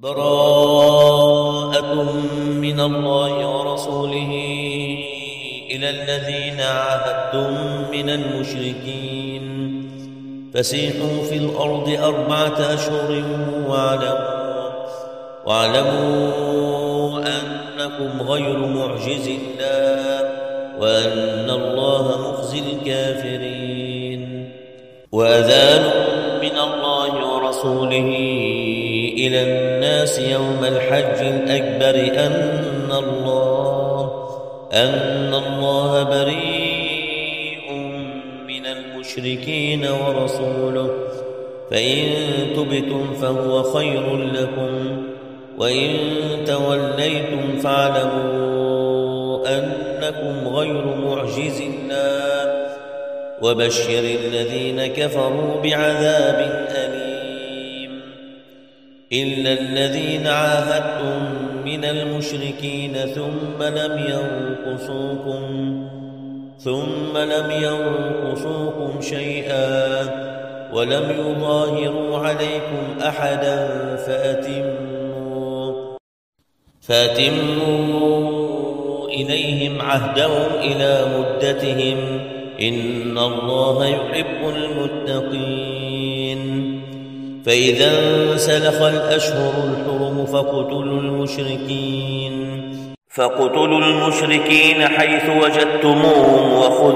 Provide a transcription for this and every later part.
براءة من الله ورسوله إلى الذين عاهدتم من المشركين فسيحوا في الأرض 4 أشهر واعلموا أنكم غير معجز الله وأن الله مخزي الكافرين. وأذان من الله ورسوله إلى الناس يوم الحج الأكبر أن الله بريء من المشركين ورسوله فإن تبتم فهو خير لكم وإن توليتم فاعلموا أنكم غير معجز الله وبشر الذين كفروا بعذاب أليم. إلا الذين عاهدتم من المشركين ثم لم ينقصوكم شيئا ولم يظاهروا عليكم أحدا فأتموا إليهم عهدهم إلى مدتهم إن الله يحب المتقين. فإذا انسلخ الأشهر الحرم فاقتلوا المشركين حيث وجدتموهم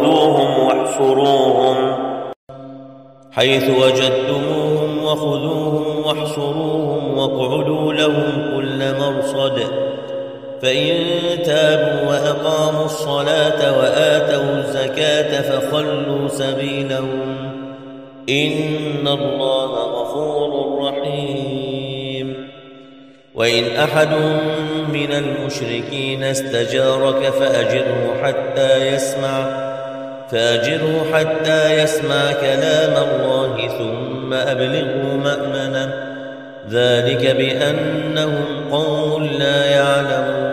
وخذوهم واحصروهم واقعدوا لهم كل مرصد. فإن تابوا وأقاموا الصلاة وآتوا الزكاة فخلوا سبيلهم إن الله غفور رحيم. وإن أحد من المشركين استجارك فأجره حتى يسمع كلام الله ثم أبلغه مأمنه ذلك بأنهم قوم لا يعلمون.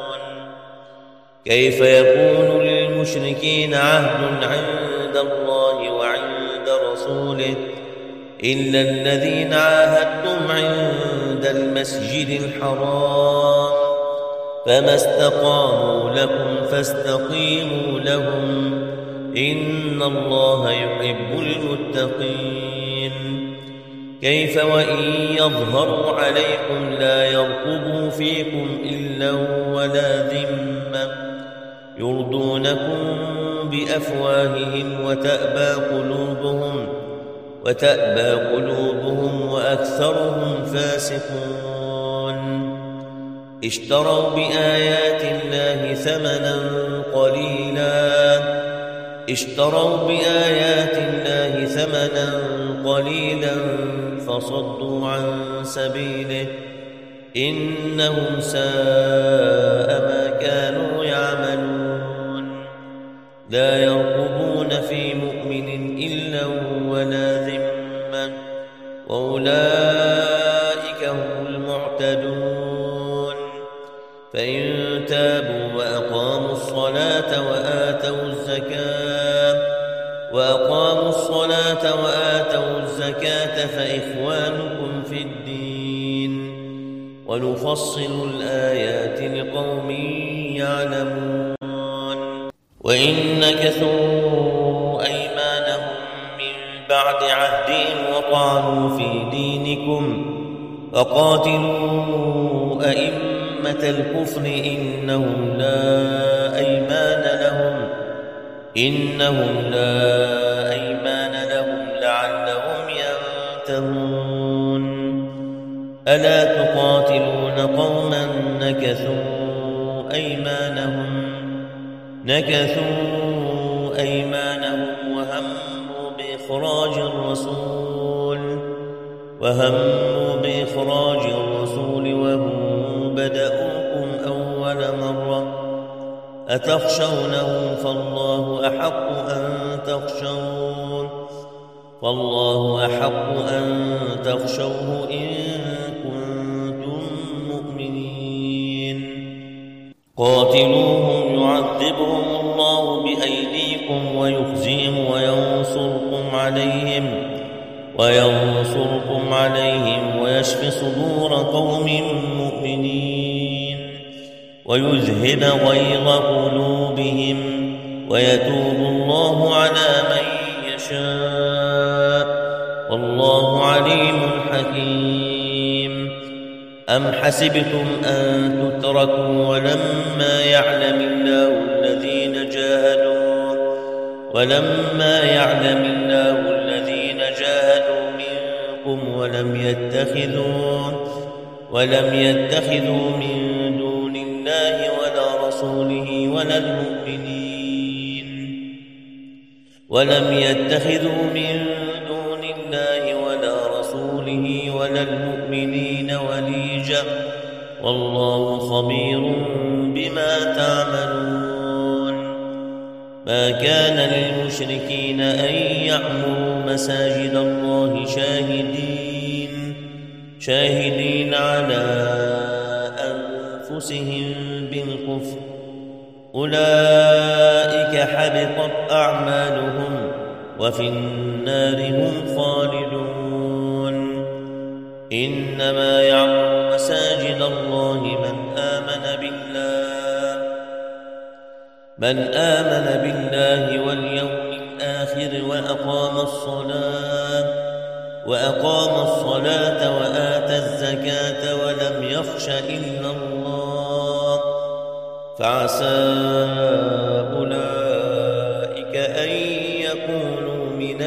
كيف يكون للمشركين عهد عند الله وعند رسوله إلا الذين عاهدتم عند المسجد الحرام فما استقاموا لكم فاستقيموا لهم إن الله يحب المتقين. كيف وإن يظهروا عليكم لا يرقبوا فيكم إلا ولا ذمة يرضونكم بأفواههم وتأبى قلوبهم وأكثرهم فاسقون. اشتروا بآيات الله ثمنا قليلا فصدوا عن سبيله إنهم ساء ما كانوا يعملون. لا يرقبون في مؤمن إلا ولا ذمة وأولئك هم المعتدون. فإن تابوا وأقاموا الصلاة وآتوا الزكاة فإخوانكم في الدين ونفصل الآيات لقوم يعلمون. وإن نكثوا أيمانهم من بعد عهدهم وطعنوا في دينكم فقاتلوا أئمة الكفر إنهم لا أيمان لهم لعلهم ينتهون. ألا تقاتلون قوما نكثوا أيمانهم وهموا بإخراج الرسول وهم بدأوكم أول مرة أتخشونهم فالله أحق أن تخشوه إن كنتم مؤمنين. قاتلوهم يعذبهم الله بأيديكم ويخزيهم وينصركم عليهم ويشف صدور قوم ويذهب غيظ قلوبهم ويتوب الله على من يشاء والله عليم حكيم. أم حسبتم أن تتركوا ولما يعلم الله الذين جاهدوا منكم ولم يتخذوا من دون الله ولا رسوله ولا المؤمنين وليجا والله خبير بما تعملون. ما كان للمشركين أن يعمروا مساجد الله شاهدين على أنفسهم بالكفر أولئك حبطت أعمالهم وفي النار هم خالدون. إنما يعمر مساجد الله من آمن بالله واليوم الآخر وأقام الصلاة وآتى الزكاة ولم يخش إلا الله فعسى أولئك أن يكونوا من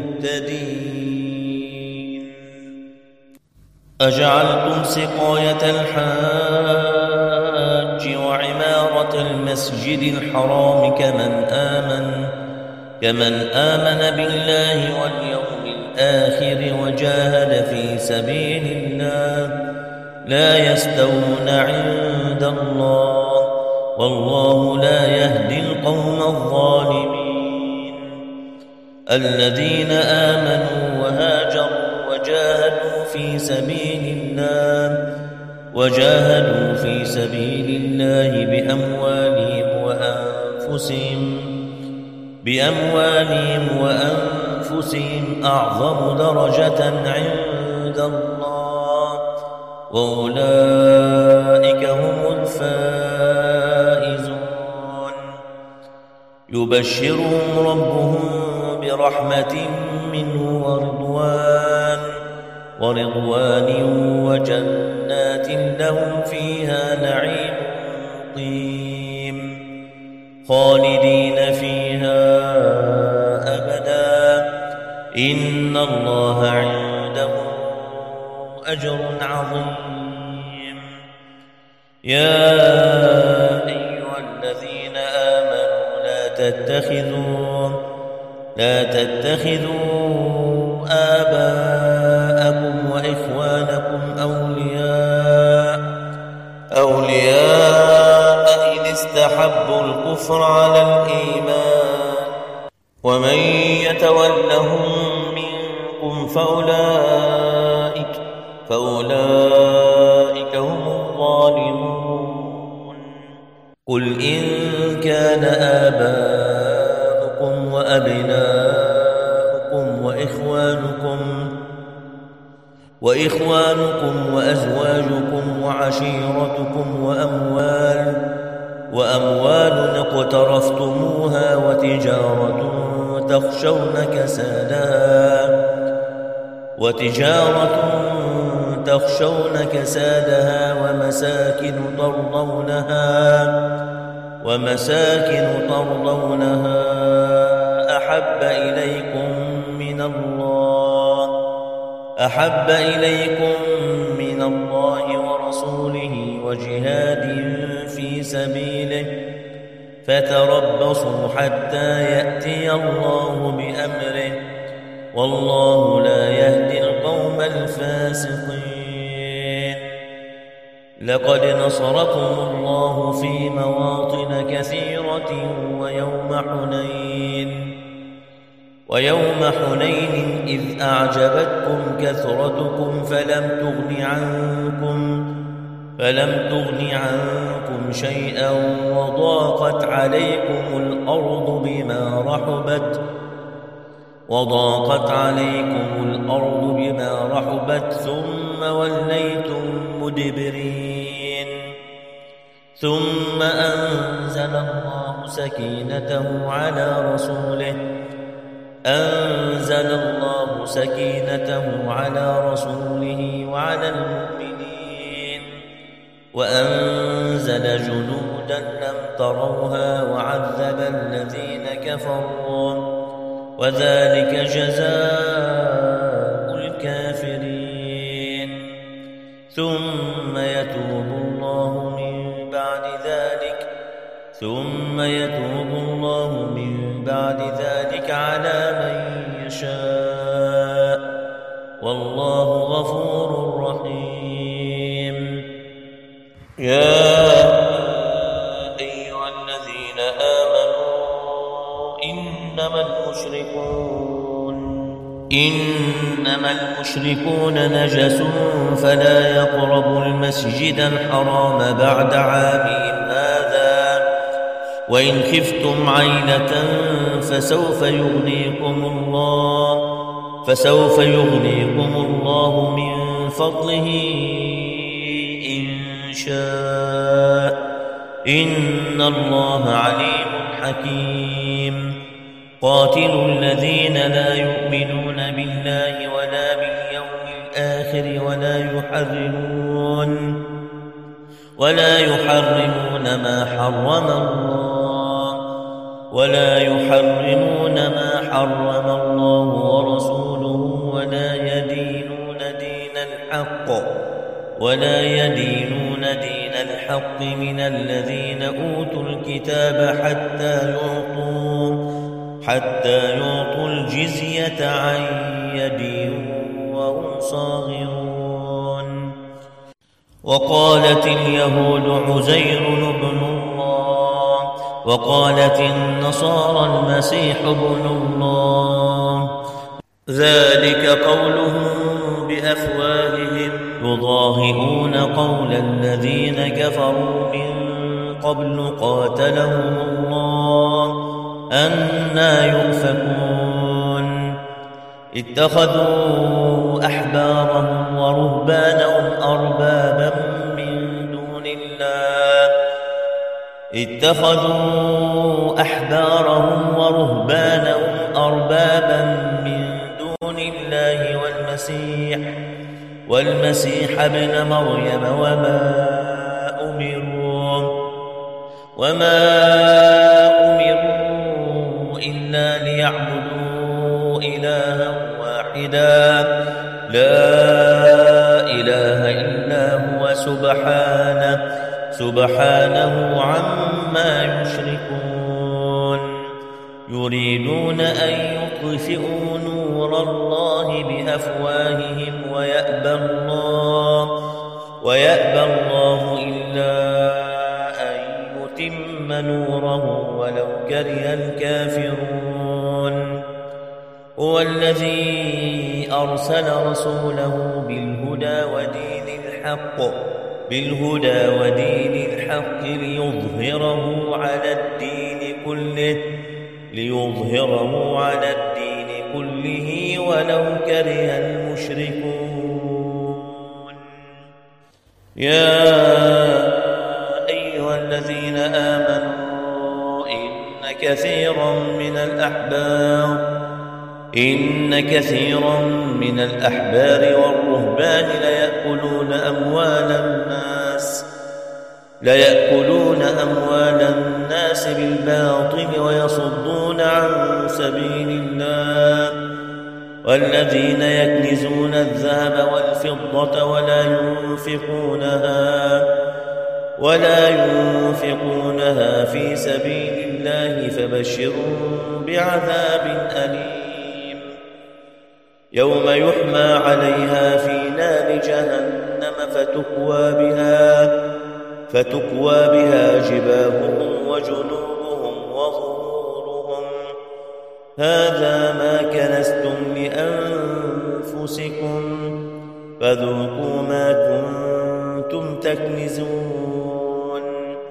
المهتدين. أجعلتم سقاية الحاج وعمارة المسجد الحرام كمن آمن بالله واليوم الآخر وجاهد في سبيل الله لا يستوون عند الله والله لا يهدي القوم الظالمين. الذين آمنوا وهاجروا وجاهدوا في سبيل الله بأموالهم وأنفسهم أعظم درجة عند الله وأولئك هم الفائزون. يبشرهم ربهم برحمة منه ورضوان وجنات لهم فيها نعيم مقيم خالدين فيها أبدا إن الله عنده أجر عظيم. يا أيها الذين آمنوا لا تتخذوا آباءكم وإخوانكم أولياء إن استحبوا الكفر على الإيمان ومن يتولهم منكم فأولئك هم الظالمون. قل إن كان آباؤكم وأبناؤكم وإخوانكم وأزواجكم وعشيرتكم وأموال اقترفتموها وتجارة تخشون كسادها ومساكن ترضونها أحب إليكم من الله ورسوله وجهاد في سبيله فتربصوا حتى يأتي الله بأمره والله لا يهدي القوم الفاسقين. لقد نصركم الله في مواطن كثيرة ويوم حنين إذ أعجبتكم كثرتكم فلم تغن عنكم شيئا وضاقت عليكم الأرض بما رحبت ثم وليتم مدبرين. ثم أنزل الله سكينته على رسوله وعلى المؤمنين وأنزل جنودا لم تروها وعذب الذين كفروا وذلك جزاء الكافرين ثم يتوب الله من بعد ذلك على من يشاء والله غفور رحيم. يا أيها الذين آمنوا إنما المشركون نجس فلا يقربوا المسجد الحرام بعد عامهم هذا وإن خفتم عيلة فسوف يغنيكم الله من فضله إن شاء إن الله عليم حكيم. قاتلوا الذين لا يؤمنون بالله ولا باليوم الآخر ولا يحرمون ما حرم الله ورسوله ولا يدينون دين الحق من الذين أوتوا الكتاب حتى يعطوا الجزية عن يد وهم صاغرون. وقالت اليهود عزير بن الله وقالت النصارى المسيح ابن الله ذلك قولهم بأفواههم يضاهئون قول الذين كفروا من قبل قاتلهم الله أنى يؤفكون. اتخذوا أحبارهم ورهبانهم أربابا من دون الله والمسيح ابن مريم وما أمروا إلا ليعبدوا إلها واحدا لا إله إلا هو سبحانه عما يشركون. يريدون أن يطفئوا نور الله بأفواههم ويأبى الله إلا أن يتم نوره ولو كره الكافرون. هو الذي أرسل رسوله بالهدى ودين الحق ليظهره على الدين كله ولو كره المشركون. يا أيها الذين آمنوا إن كثيرا من الأحبار والرهبان ليأكلون أموال الناس بالباطل ويصدون عن سبيل الله. والذين يكنزون الذهب والفضة ولا ينفقونها في سبيل الله فبشرهم بعذاب أليم. يوم يحمى عليها في نار جهنم فتكوى بها جباههم وجنوبهم وظهورهم هذا ما كنزتم لأنفسكم فذوقوا ما كنتم تكنزون.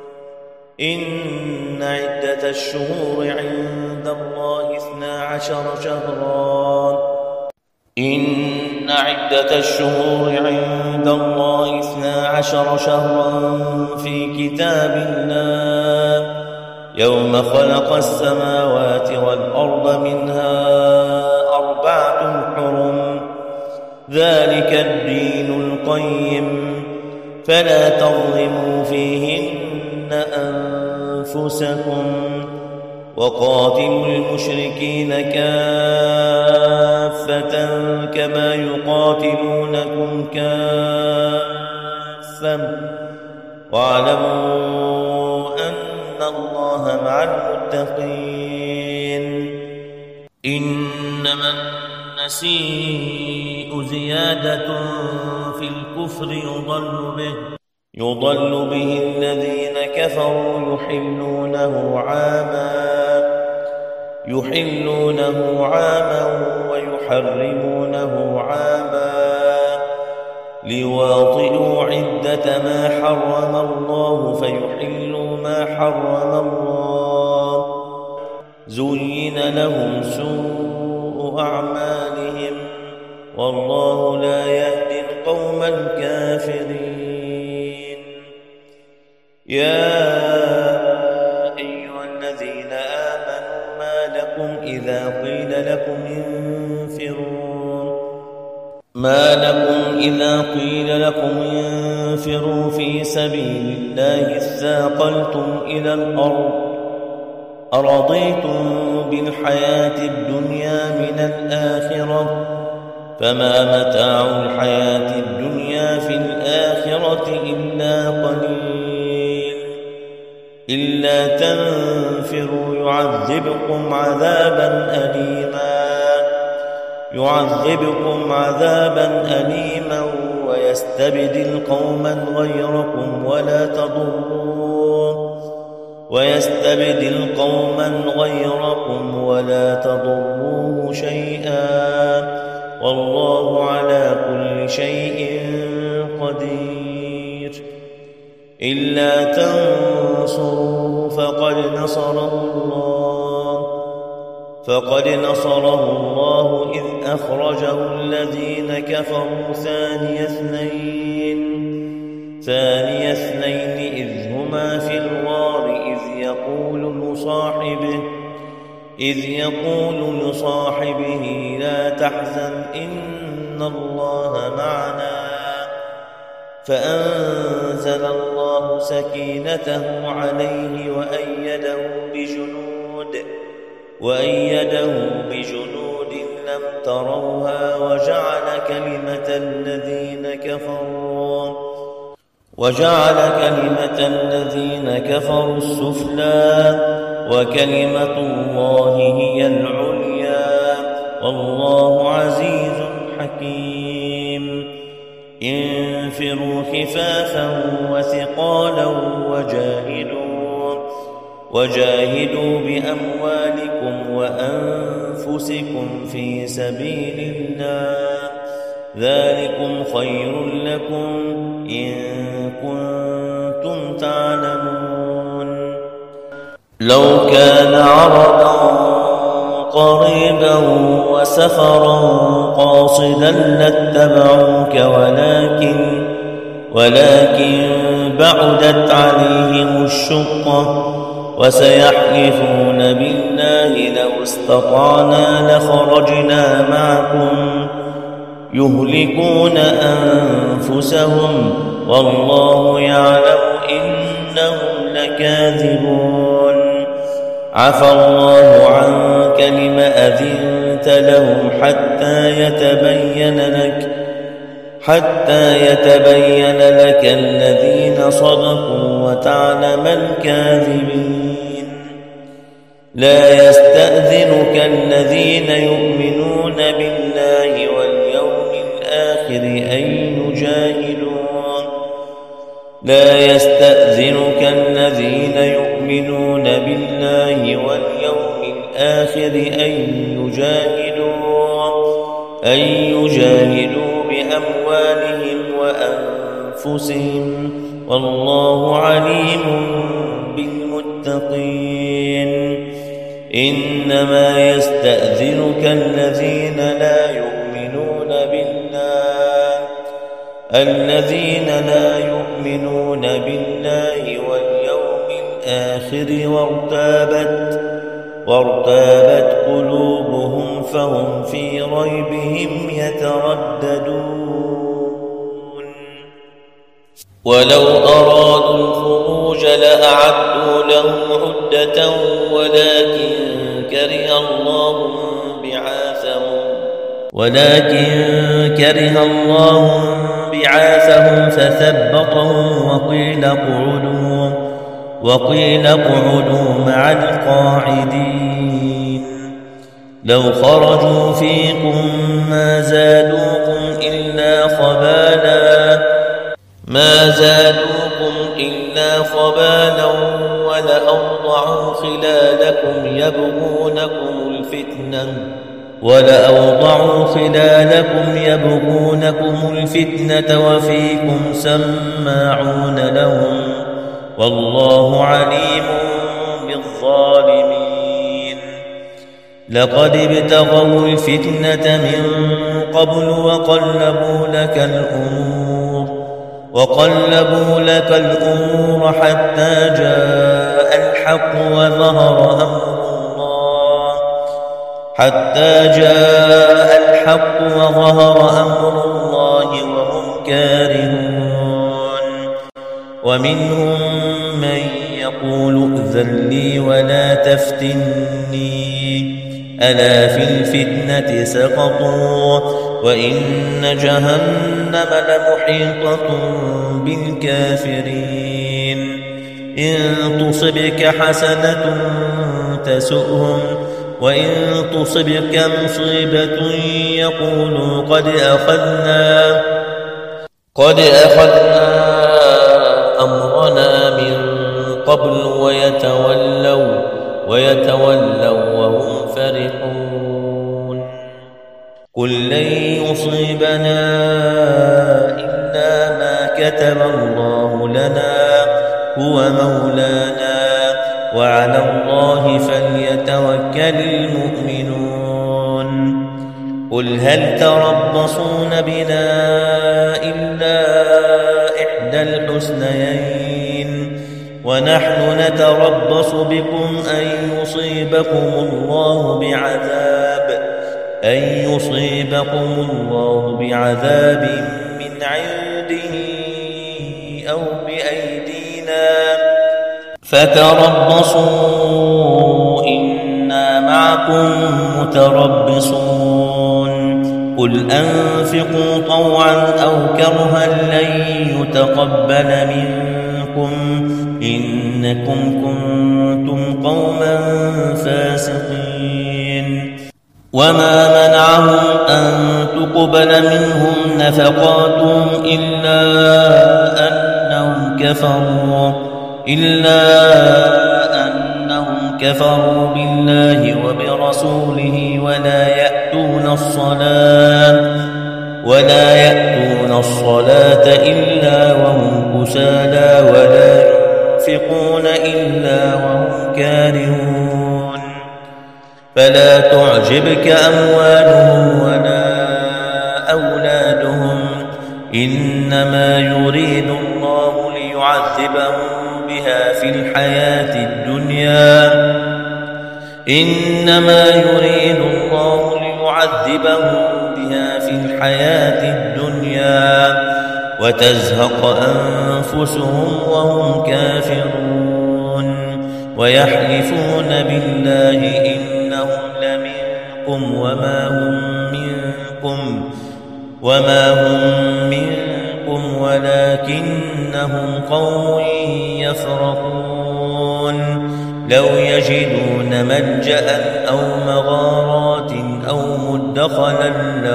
إن عدة الشهور عند الله 12 شهرا عند الله 12 شهرا في كتاب الله يوم خلق السماوات والأرض منها 4 حرم ذلك الدين القيم فلا تظلموا فيهن أنفسكم وقاتلوا المشركين كافة كما يقاتلونكم كافة واعلموا أن الله مع المتقين إنما النسيء زيادة في الكفر يضل به الذين كفروا يحلونه عاما ويحرمونه عاما ليواطئوا عدة ما حرم الله فيحلوا ما حرم الله زين لهم سوء أعمالهم والله لا يهدي القوم الكافرين يا أيها الذين آمنوا ما لكم إذا قيل لكم انفروا في سبيل الله اثاقلتم إلى الأرض أرضيتم بالحياة الدنيا من الآخرة فما متاع الحياة الدنيا في الآخرة إلا قليل إلا تنفروا يعذبكم عذابا أليما ويستبدل قوما غيركم ولا تضروه شيئا والله على كل شيء قدير إلا تنصروا فقد نصره الله إذ أخرجه الذين كفروا ثاني اثنين إذ هما في الغار إذ يقول لصاحبه لا تحزن إن الله معنا فأنزل الله سكينته عليه وأيده بجنود لم تروها وجعل كلمة الذين كفروا السفلى وكلمة الله هي العليا والله عزيز حكيم انفروا خفافا وثقالا وجاهدوا بأموالكم وأنفسكم في سبيل الله ذلكم خير لكم إن كنتم تعلمون لو كان عرضا قريبا وسفرا قاصدا لاتبعوك ولكن بعدت عليهم الشقة وسيحلفون بالله لو استطعنا لخرجنا معكم يهلكون أنفسهم والله يعلم إنهم لكاذبون عفى الله عنك لم أذنت لهم حتى يتبين لك الذين صدقوا وتعلم الكاذبين لا يستأذنك الذين يؤمنون بالله واليوم الآخر أن يجاهدوا بأموالهم وأنفسهم والله عليم بالمتقين إنما يستأذنك الذين لا يؤمنون بالله الذين لا يؤمنون بالله واليوم الآخر وارتابت قلوبهم فهم في ريبهم يترددون ولو أرادوا الخروج لأعدوا له عدة ولكن كره الله بعاثهم فثبطهم وقيل اقعدوا مع القاعدين لو خرجوا فيكم ما زادوكم إلا خبالا ولأوضعوا خلالكم يبغونكم الفتنة وفيكم سماعون لهم والله عليم بالظالمين لقد ابتغوا الفتنة من قبل وقلبوا لك الأمور حتى جاء الحق وظهر أمر الله وهم كارهون ومنهم من يقول ائذن لي ولا تفتني ألا في الفتنة سقطوا وإن جهنم لمحيطة بالكافرين إن تصبك حسنة تسؤهم وإن تصبك مصيبة يقولوا قد أخذنا أمرنا من قبل ويتولوا وهم فرحون قل لن يصيبنا إلا ما كتب الله لنا هو مولانا وعلى الله فليتوكل المؤمنون قل هل تربصون بنا إلا إحدى الحسنيين ونحن نتربص بكم أن يصيبكم الله بعذاب من عنده أو بأيدينا فتربصوا إنا معكم متربصون قل أنفقوا طوعا أو كرها لن يتقبل منكم إنكم كنتم قوما فاسقين وما منعهم أن تقبل منهم نفقاتهم إلا أنهم كفروا بالله وبرسوله ولا يأتون الصلاة إلا وهم كسالى ولا ينفقون إلا وهم كارهون فلا تعجبك أموالهم ولا أولادهم إنما يريد الله ليعذبهم بها في الحياة الدنيا وتزهق أنفسهم وهم كافرون ويحلفون بالله إنهم لمنكم وما هم منكم ولكنهم قوم يفرقون لو يجدون ملجأ أو مغارات أو مدخلا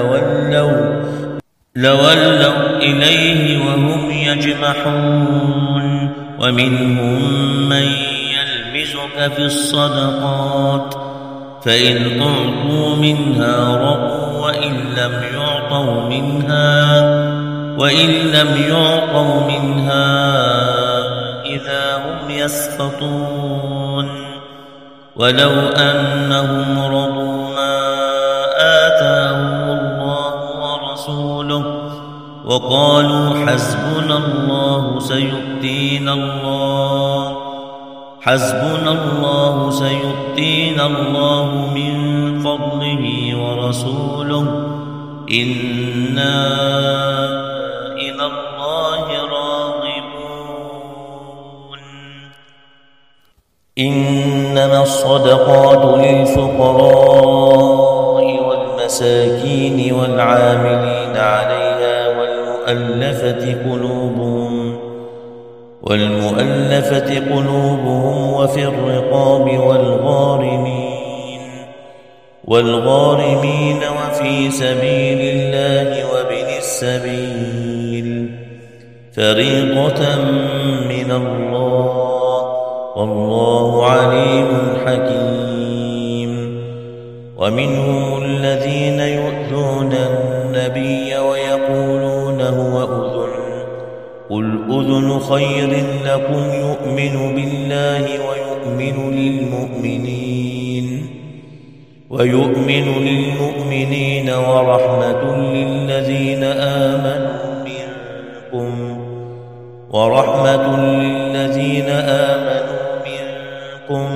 لولوا إليه وهم يجمحون ومنهم من يلمزك في الصدقات فإن أعطوا منها رضوا وإن لم يعطوا منها إذا هم يسخطون ولو أنهم رضوا ما آتاهم الله وقالوا حسبنا الله سيؤتينا الله من فضله ورسوله إنا إلى الله راغبون. إنما الصدقات للفقراء والمساكين والعاملين عليها والمؤلفة قلوبهم وفي الرقاب والغارمين وفي سبيل الله وابن السبيل فريضة من الله والله عليم حكيم. ومنهم الذين يؤذون النبي ويقولون هو أذن قل أذن خير لكم يؤمن بالله ويؤمن للمؤمنين ورحمة للذين آمنوا منكم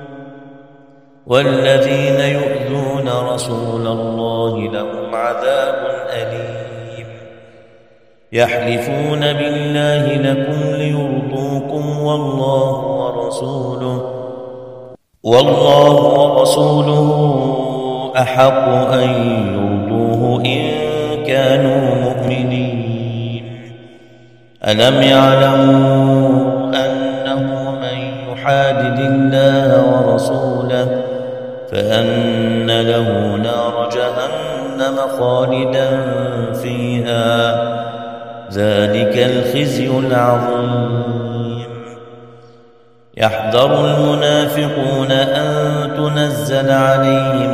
والذين يؤذون رسول الله لهم عذاب أليم. يحلفون بالله لكم ليرضوكم والله ورسوله أحق أن يرضوه إن كانوا مؤمنين. ألم يعلموا أنه من يحادد الله ورسوله فأن له نار جهنم خالدا فيها ذلك الخزي العظيم. يحذر المنافقون أن تنزل عليهم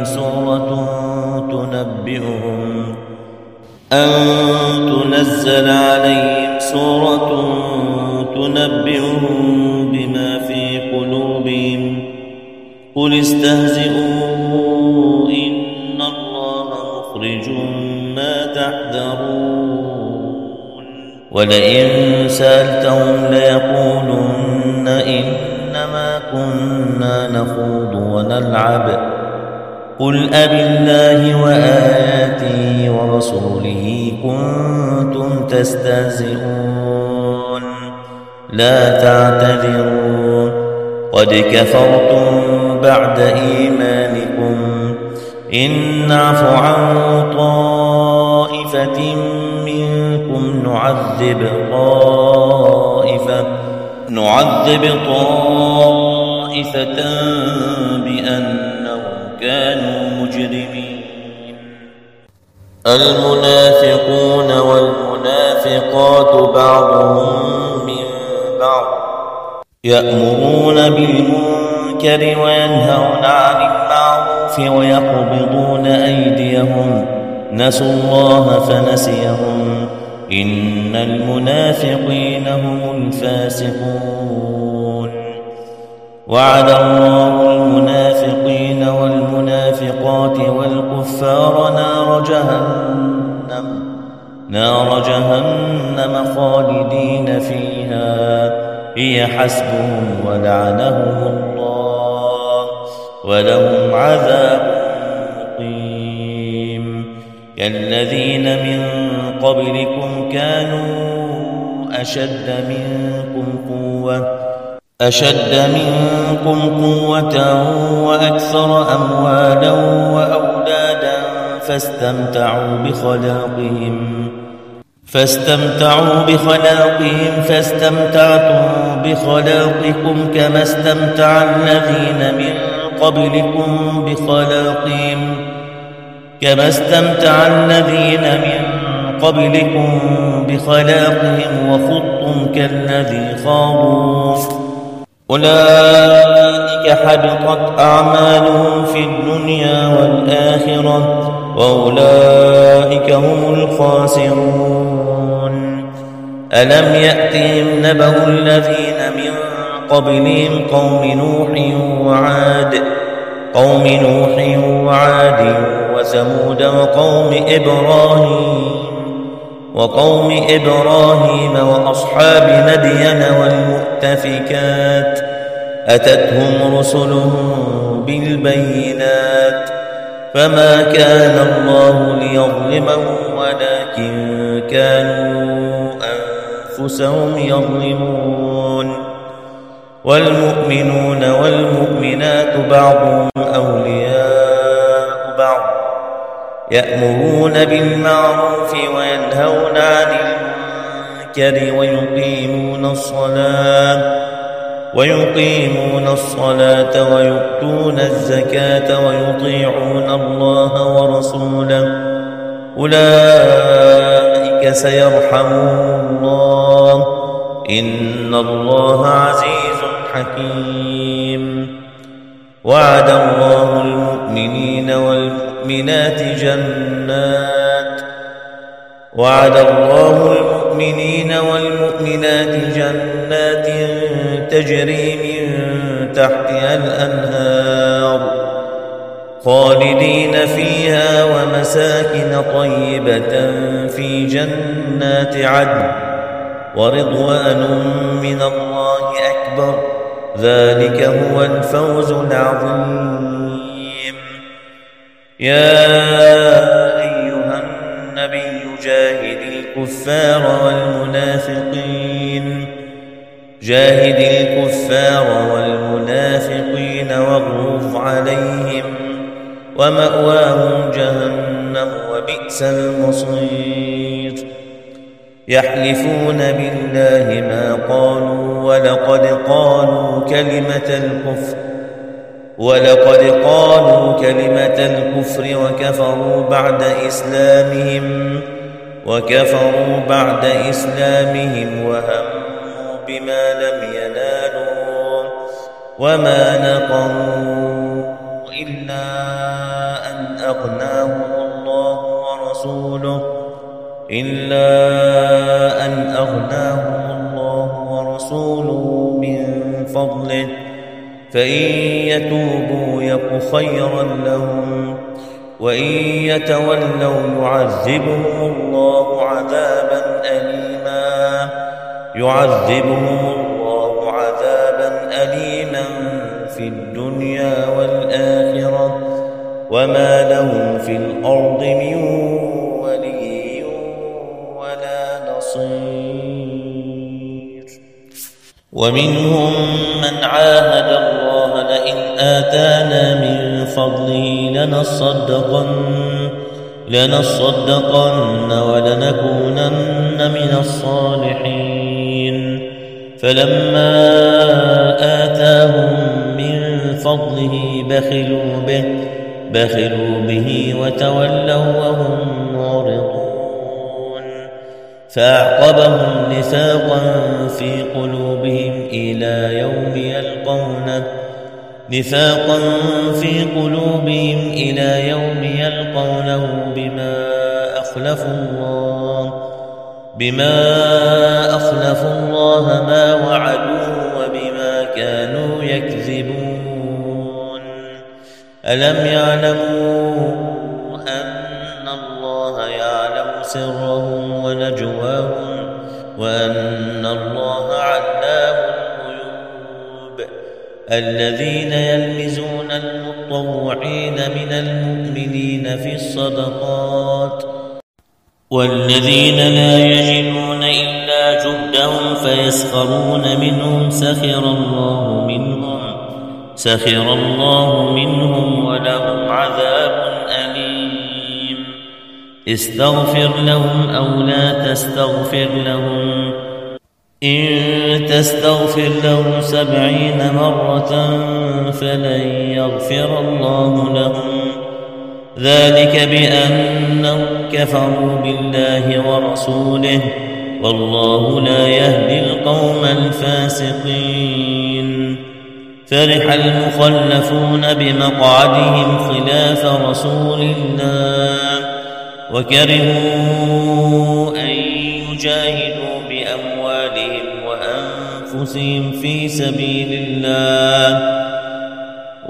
سورة تنبئهم بما في قلوبهم قل استهزئوا إن الله مخرج ما تحذرون. ولئن سألتهم ليقولن إنما كنا نخوض ونلعب قل أبالله وآياته ورسوله كنتم تستهزئون لا تعتذروا قد كفرتم بعد إيمانكم إن نعف عن طائفة منكم نعذب طائفة بأنهم كانوا مجرمين. المنافقون والمنافقات بعضهم من بعض يأمرون بالمنكر وينهون عن المعروف ويقبضون أيديهم نسوا الله فنسيهم إن المنافقين هم الفاسقون. وعد الله المنافقين والمنافقات والكفار نار جهنم خالدين فيها هي حسبهم ولعنهم الله ولهم عذاب مقيم. كالذين من قبلكم كانوا أشد منكم قوة وأكثر أموالا وأولادا فاستمتعوا بخلاقهم فاستمتعتم بخلاقكم كما استمتع الذين من قبلكم بخلاقهم وخضتم كالذي خاضوا أولئك حبطت أعمالهم في الدنيا والآخرة وأولئك هم الخاسرون. ألم يأتهم نبأ الذين من قبلهم قوم نوح وعاد وثمود وقوم إبراهيم وقوم إبراهيم وأصحاب مدين والمؤتفكات أتتهم رسلهم بالبينات فما كان الله ليظلمهم ولكن كانوا أنفسهم يظلمون والمؤمنون والمؤمنات بعضهم أولياء بعض يأمرون بالمعروف وينهون عن المنكر ويقيمون الصلاة ويؤتون الزكاة ويطيعون الله ورسوله أولئك سيرحمهم الله إن الله عزيز حكيم وعد الله المؤمنين والمؤمنات جنات تجري من تحتها الأنهار خالدين فيها ومساكن طيبة في جنات عدن ورضوان من الله أكبر ذلك هو الفوز العظيم يا أيها النبي جاهد الكفار والمنافقين واغلظ عليهم ومأواهم جهنم وبئس المصير يحلفون بالله ما قالوا ولقد قالوا كلمة الكفر وكفروا بعد إسلامهم وهموا بما لم ينالوا وما نقموا إلا أن أغناهم الله ورسوله من فضله فإن يتوبوا يك خيرا لهم وإن يتولوا يعذبهم الله عذابا أليما في الدنيا والآخرة وما لهم في الأرض من ولي ولا نصير ومنهم من عاهد الله لئن آتانا من فضله لنصدقن ولنكونن من الصالحين فلما آتاهم من فضله بخلوا به وتولوا وهم معرضون فأعقبهم نفاقا في قلوبهم إلى يوم يلقونه بما أخلفوا الله ما وعدوه وبما كانوا يكذبون ألم يعلموا أن الله يعلم سرهم ونجواهم وأن الله علام الغيوب الذين يلمزون المطوعين من المؤمنين في الصدقات والذين لا يجدون إلا جهدهم فيسخرون منهم سخر الله منهم ولهم عذاب أليم استغفر لهم أو لا تستغفر لهم إن تستغفر لهم 70 مرة فلن يغفر الله لهم ذلك بأنهم كفروا بالله ورسوله والله لا يهدي القوم الفاسقين فرح المخلفون بمقعدهم خلاف رسول الله وكرهوا أن يجاهدوا بأموالهم وأنفسهم في سبيل الله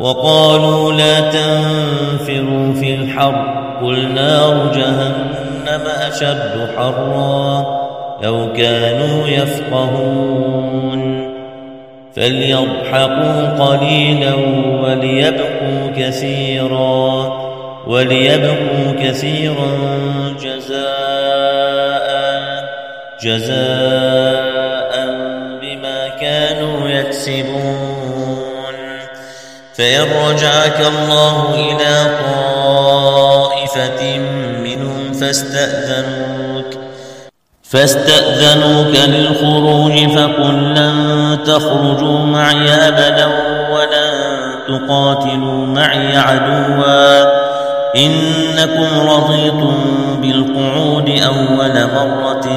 وقالوا لا تنفروا في الحر قل نار جهنم أشد حرا لو كانوا يفقهون فليضحكوا قليلا وليبكوا كثيرا جزاء بما كانوا يكسبون فإن رجعك الله إلى طائفة منهم فاستأذنوك للخروج فقل لن تخرجوا معي أبدا ولن تقاتلوا معي عدوا إنكم رضيتم بالقعود أول مرة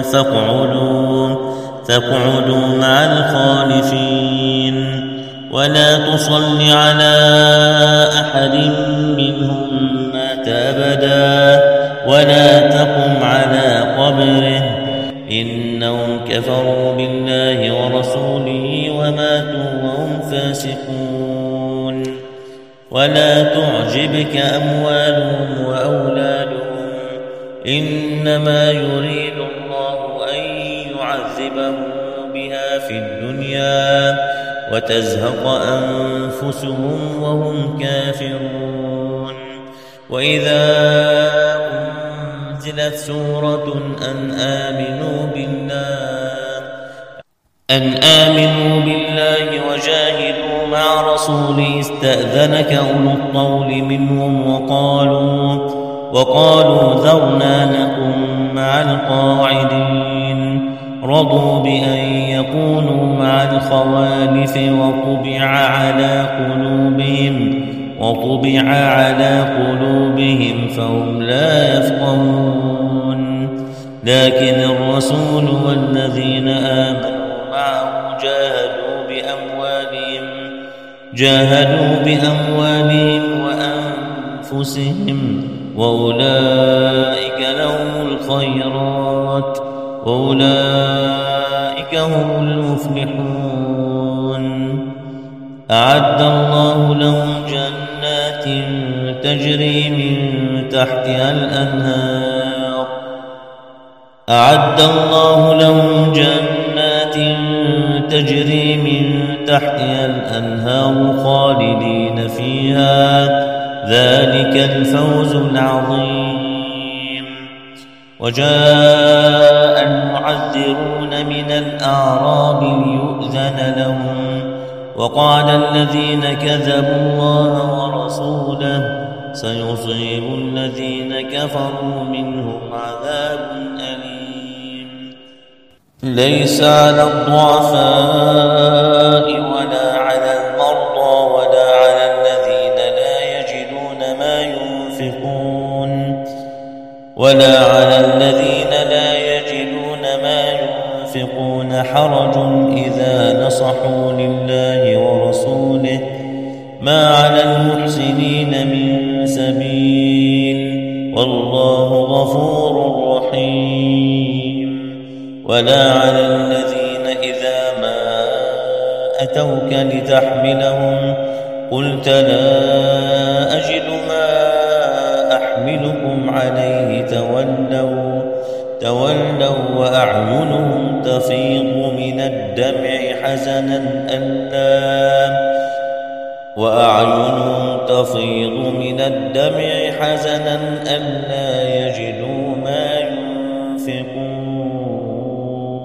فاقعدوا مع الخالفين ولا تصل على أحد منهم مات أبدا ولا تقم على قبره إنهم كفروا بالله ورسوله وماتوا وهم فاسقون ولا تعجبك أموالهم وأولادهم إنما يريد الله أن يعذبهم بها في الدنيا وتزهق أنفسهم وهم كافرون وإذا أنزلت سورة أن آمنوا بالله وجاهدوا مع رسوله استأذنك أولو الطول منهم وقالوا ذرنا نكن مع القاعدين رضوا بأن يكونوا مع الخوالف وطبع على قلوبهم فهم لا يفقهون لكن الرسول والذين آمنوا معه جاهدوا بأموالهم وأنفسهم وأولئك لهم الخيرات وأولئك هم المفلحون أعد الله لهم جنات تجري من تحتها الأنهار خالدين فيها ذلك الفوز العظيم وجاء المعذرون من الأعراب ليؤذن لهم وقال الذين كذبوا الله ورسوله سيصيب الذين كفروا منهم عذاب أليم ليس على الضعفاء ولا على المرضى ولا على الذين لا يجدون ما ينفقون حرج إذا نصحوا لله ورسوله ما على المحسنين من سبيل والله غفور رحيم ولا على الذين إذا ما أتوك لتحملهم قلت لا أجد ما أحملكم عليه تولوا وأعينهم تفيض من الدمع حزنا ألا يجدوا ما ينفقون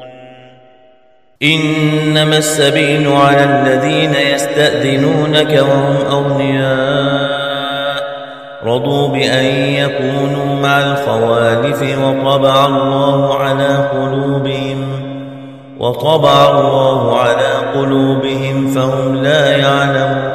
إنما السبيل على الذين يستأذنونك وهم أغنياء رضوا بأن يكونوا مع الخوالف وطبع الله على قلوبهم فهم لا يعلمون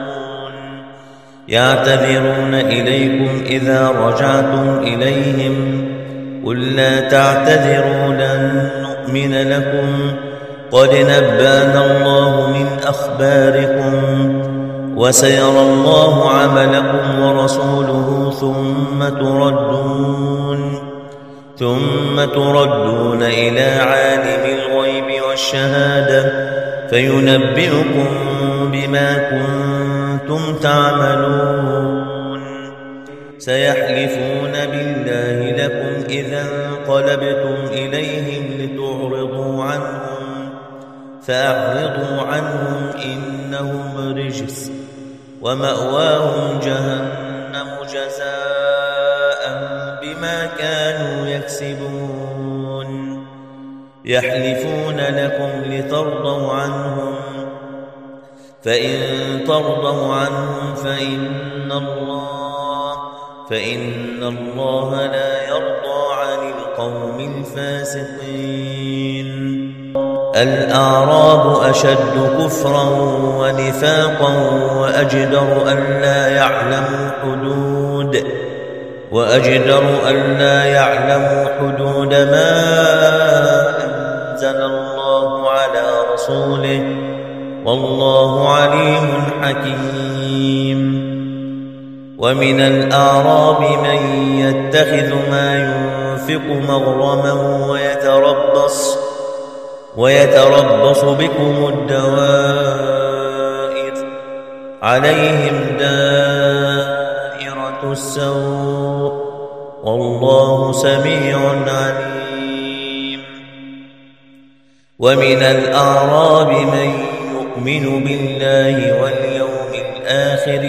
يعتذرون إليكم إذا رجعتم إليهم قل لا تعتذروا لن نؤمن لكم قد نبأنا الله من أخباركم وسيرى الله عملكم ورسوله ثم تردون إلى عالم الغيب والشهادة فينبئكم بما كنتم تعملون سيحلفون بالله لكم إذا انقلبتم إليهم لتعرضوا عنهم فأعرضوا عنهم إنهم رجس ومأواهم جهنم جزاء بما كانوا يكسبون يحلفون لكم لترضوا عنهم فإن ترضوا عنهم فإن الله لا يرضى عن القوم الفاسقين الأعراب أشد كفرا ونفاقا وأجدر ألا يعلموا حدود ما أنزل الله على رسوله والله عليم حكيم ومن الأعراب من يتخذ ما ينفق مغرما ويتربص بكم الدوائر عليهم دائرة السوء والله سميع عليم ومن الأعراب من يؤمن بالله واليوم الآخر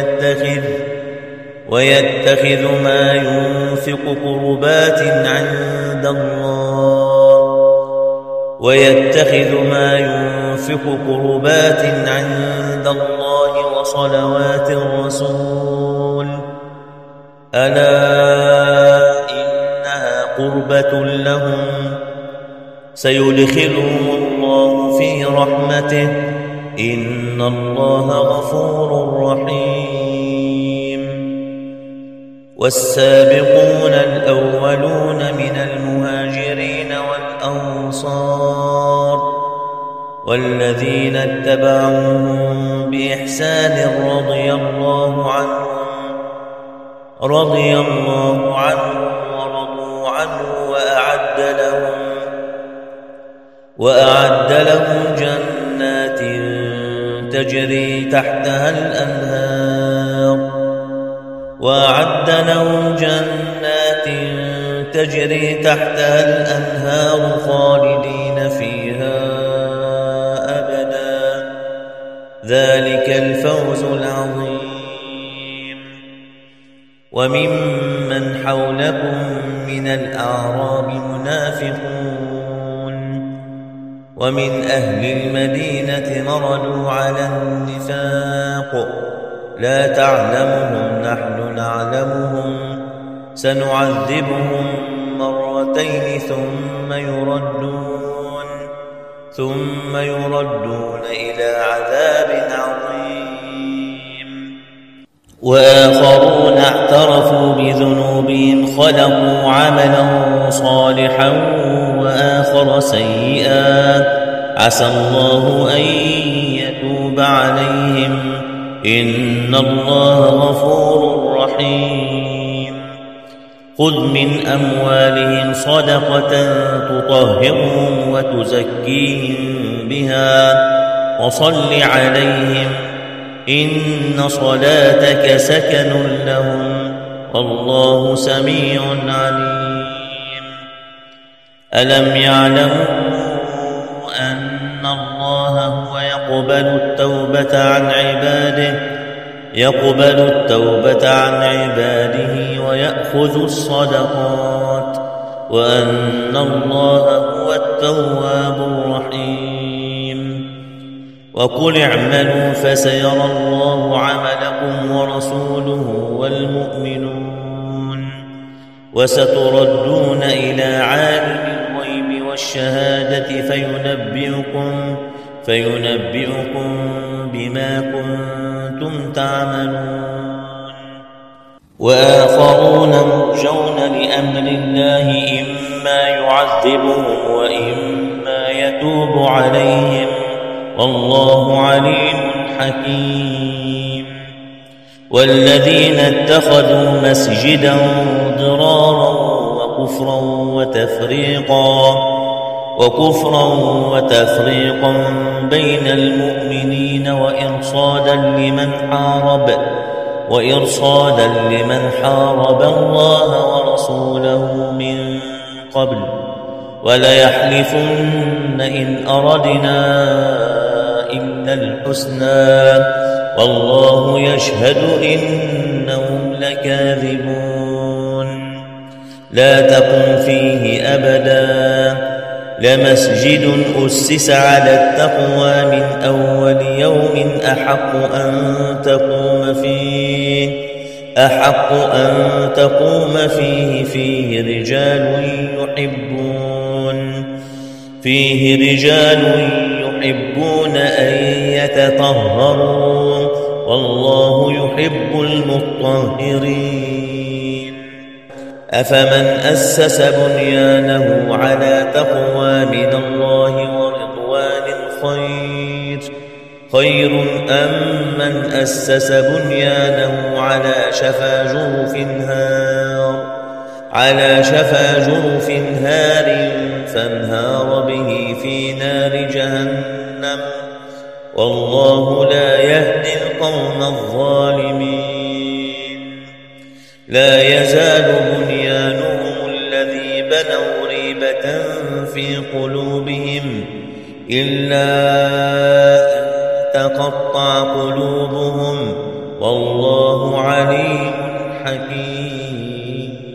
ويتخذ ما ينفق قربات عند الله وصلوات الرسول ألا إنها قربة لهم سيدخلهم الله في رحمته إن الله غفور رحيم والسابقون الأولون من المهاجرين والأنصار والذين اتبعوهم بإحسان رضي الله عنهم ورضوا عنه وأعد لهم جنات تجري تحتها الأنهار خالدين فيها أبدا ذلك الفوز العظيم وممن حولكم من الأعراب منافقون ومن أهل المدينة مردوا على النفاق لا تعلمهم نحن نعلمهم سنعذبهم مرتين ثم يردون إلى عذاب عظيم وآخرون اعترفوا بذنوبهم خلقوا عملا صالحا وآخر سيئا عسى الله أن يتوب عليهم إن الله غفور رحيم خذ من أموالهم صدقة تطهرهم وتزكيهم بها وصل عليهم إن صلاتك سكن لهم والله سميع عليم ألم يعلموا أن الله هو يقبل التوبة عن عباده ويأخذ الصدقات وأن الله هو التواب الرحيم وقل اعملوا فسيرى الله عملكم ورسوله والمؤمنون وستردون إلى عالم الغيب والشهادة فينبئكم بما كنتم تعملون وآخرون مرجون لأمر الله إما يعذبهم وإما يتوب عليهم والله عليم حكيم والذين اتخذوا مسجدا ضرارا وكفرا وتفريقا بين المؤمنين وإرصادا وإرصادا لمن حارب الله ورسوله من قبل وليحلفن إن أردنا إلا الحسنى والله يشهد إنهم لكاذبون لا تقم فيه أبدا لمسجد أسس على التقوى من أول يوم أحق أن تقوم فيه رجال يحبون أن يتطهروا والله يحب المطهرين أفمن أسس بنيانه على تقوى من الله ورضوان خير أم من أسس بنيانه على شفا جرف هار فانهار به في نار جهنم والله لا يهدي القوم الظالمين لا يزال بنيانهم الذي بنوا ريبة في قلوبهم إلا أن تقطع قلوبهم والله عليم حكيم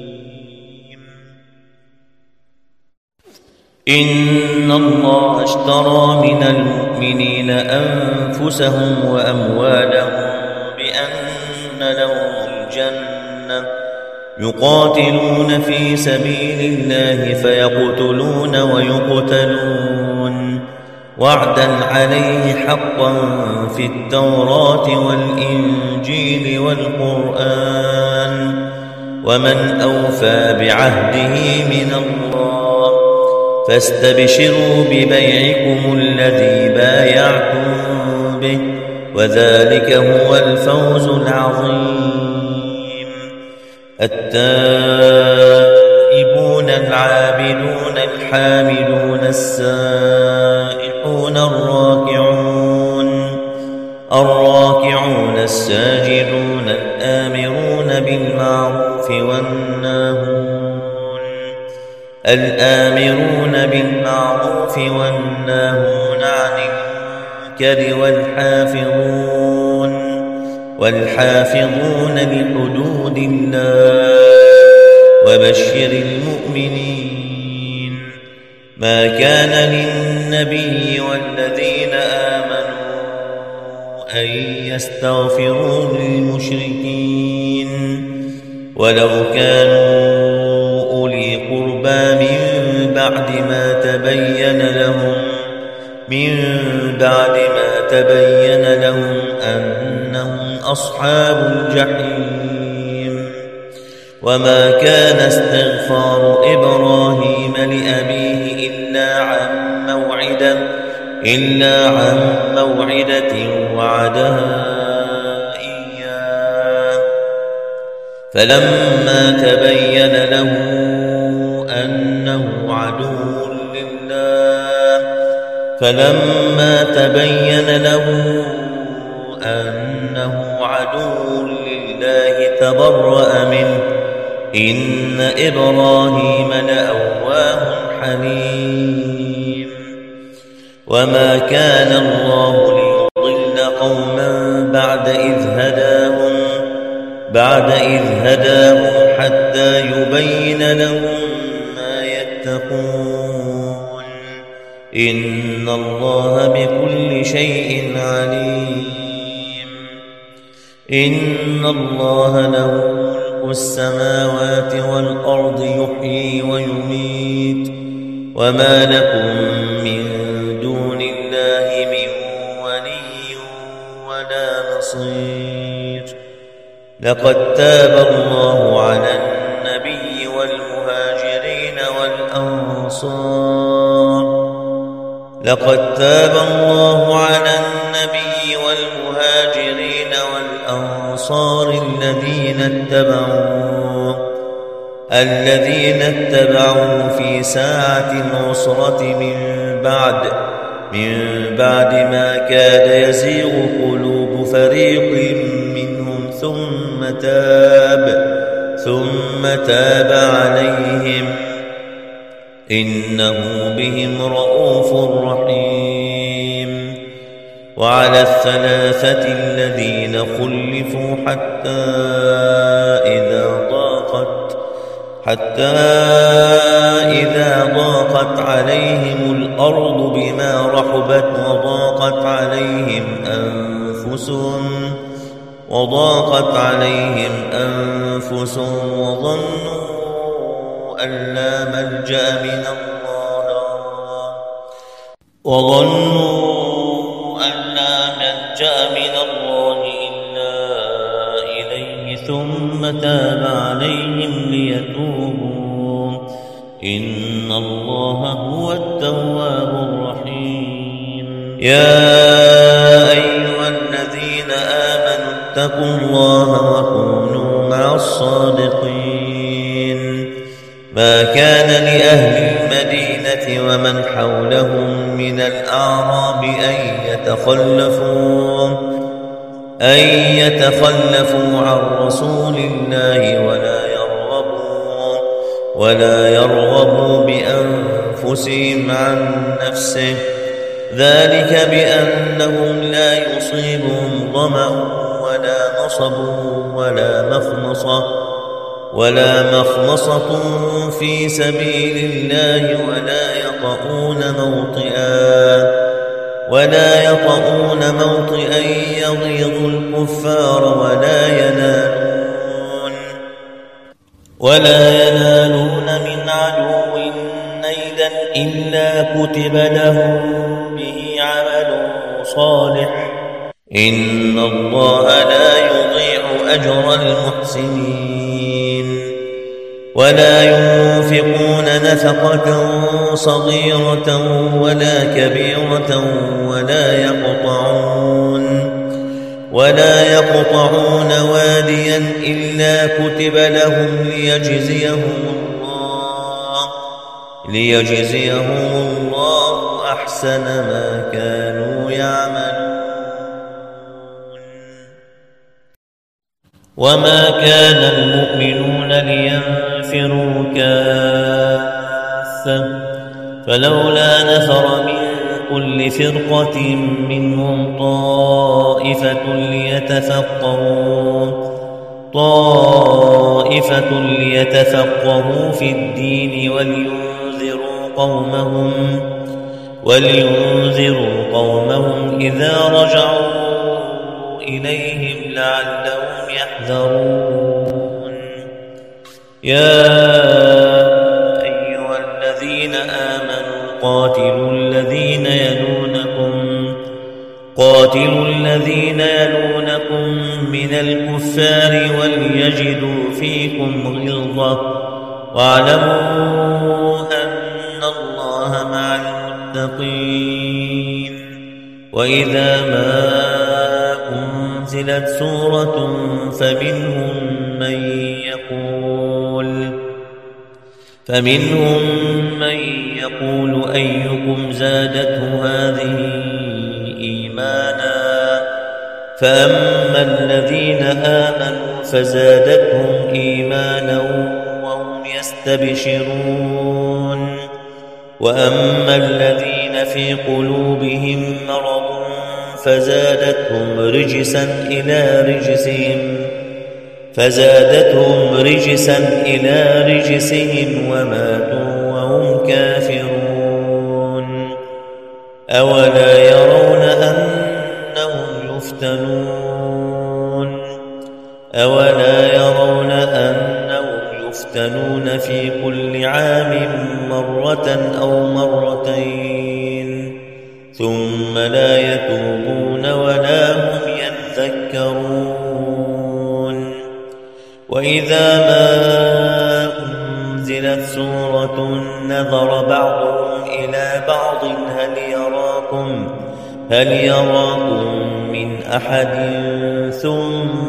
إن الله اشترى من المؤمنين أنفسهم وأموالهم بأن لهم الجنة يقاتلون في سبيل الله فيقتلون ويقتلون وعدا عليه حقا في التوراة والإنجيل والقرآن ومن أوفى بعهده من الله فاستبشروا ببيعكم الذي بايعتم به وذلك هو الفوز العظيم التائبون العابدون الحامدون السائحون الراكعون الساجدون الآمرون بالمعروف والناهون عن المنكر والحافظون لحدود الله وبشر المؤمنين ما كان للنبي والذين آمنوا أن يستغفروا للمشركين ولو كانوا أولي قربى من بعد ما تبين لهم أنهم أصحاب الجحيم وما كان استغفار إبراهيم لأبيه إلا عن موعدة وعدها إياه فلما تبين له أنه عدو لله تبرأ منه إن إبراهيم لأواه حليم وما كان الله ليضل قوما بعد إذ هداهم حتى يبين لهم ما يتقون إن الله بكل شيء عليم إن الله له ملك السماوات والأرض يحيي ويميت وما لكم من دون الله من ولي ولا نصير لقد تاب الله على النبي والمهاجرين والأنصار الذين اتبعوا في ساعة العسرة من بعد ما كاد يزيغ قلوب فريق منهم ثم تاب عليهم إنه بهم رءوف رحيم. وعلى الثلاثة الذين خلفوا حتى إذا ضاقت عليهم الأرض بما رحبت وضاقت عليهم أنفسهم وظنوا أن لا ملجأ من الله إلا إليه ثم تاب عليهم ليتوبوا إن الله هو التواب الرحيم. يا أيها الذين آمنوا اتقوا الله وكونوا مع الصادقين. ما كان لأهل المدينة ومن حولهم من الأعراب أن يتخلفوا عن رسول الله ولا يرغبوا بأنفسهم عن نفسه، ذلك بأنهم لا يصيبهم ظمأ ولا نصب ولا مخمصة في سبيل الله ولا يطؤون موطئا يغيظ الكفار ولا ينالون من عدو نيلا إلا كتب لهم به عمل صالح إن الله لا يضيع أجر المحسنين. ولا ينفقون نفقة صغيرة ولا كبيرة ولا يقطعون واديا إلا كتب لهم ليجزيهم الله أحسن ما كانوا يعملون. وما كان المؤمنون لينفروا كافة فلولا نفر من كل فرقة منهم طائفة ليتفقهوا في الدين ولينذروا قومهم إذا رجعوا إليهم لعلهم يحذرون. يا أيها الذين آمنوا قاتلوا الذين يلونكم من الكفار وليجدوا فيكم غلظة واعلموا أن الله مع المتقين. وإذا ما أنزلت سورة فمنهم من يقول أيكم زادته هذه إيمانا فأما الذين آمنوا فزادتهم إيمانا وهم يستبشرون وأما الذين في قلوبهم مرض فزادتهم رجسا إلى رجسهم وماتوا وهم كافرون. أولا يرون أنهم يفتنون في كل عام مرة أو مرتين ثم لا يتوبون ولا هم يذكرون. وإذا ما أنزلت سورة نظر بعضهم إلى بعض هل يراكم من أحد ثم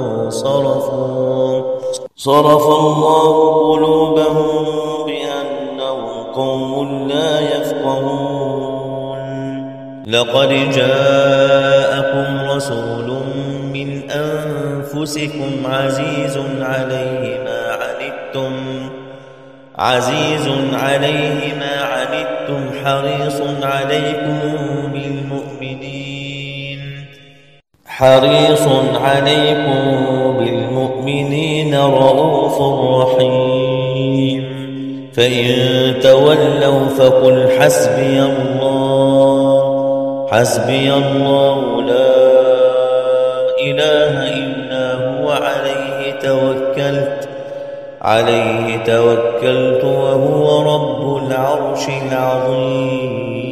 صرف الله قلوبهم بأنهم قوم لا يفقهون. لقد جاءكم رسول من أنفسكم عزيز عليه ما عنتم حريص عليكم بالمؤمنين رءوف رحيم. فإن تولوا فقل حسبي الله لا إله إلا هو عليه توكلت وهو رب العرش العظيم.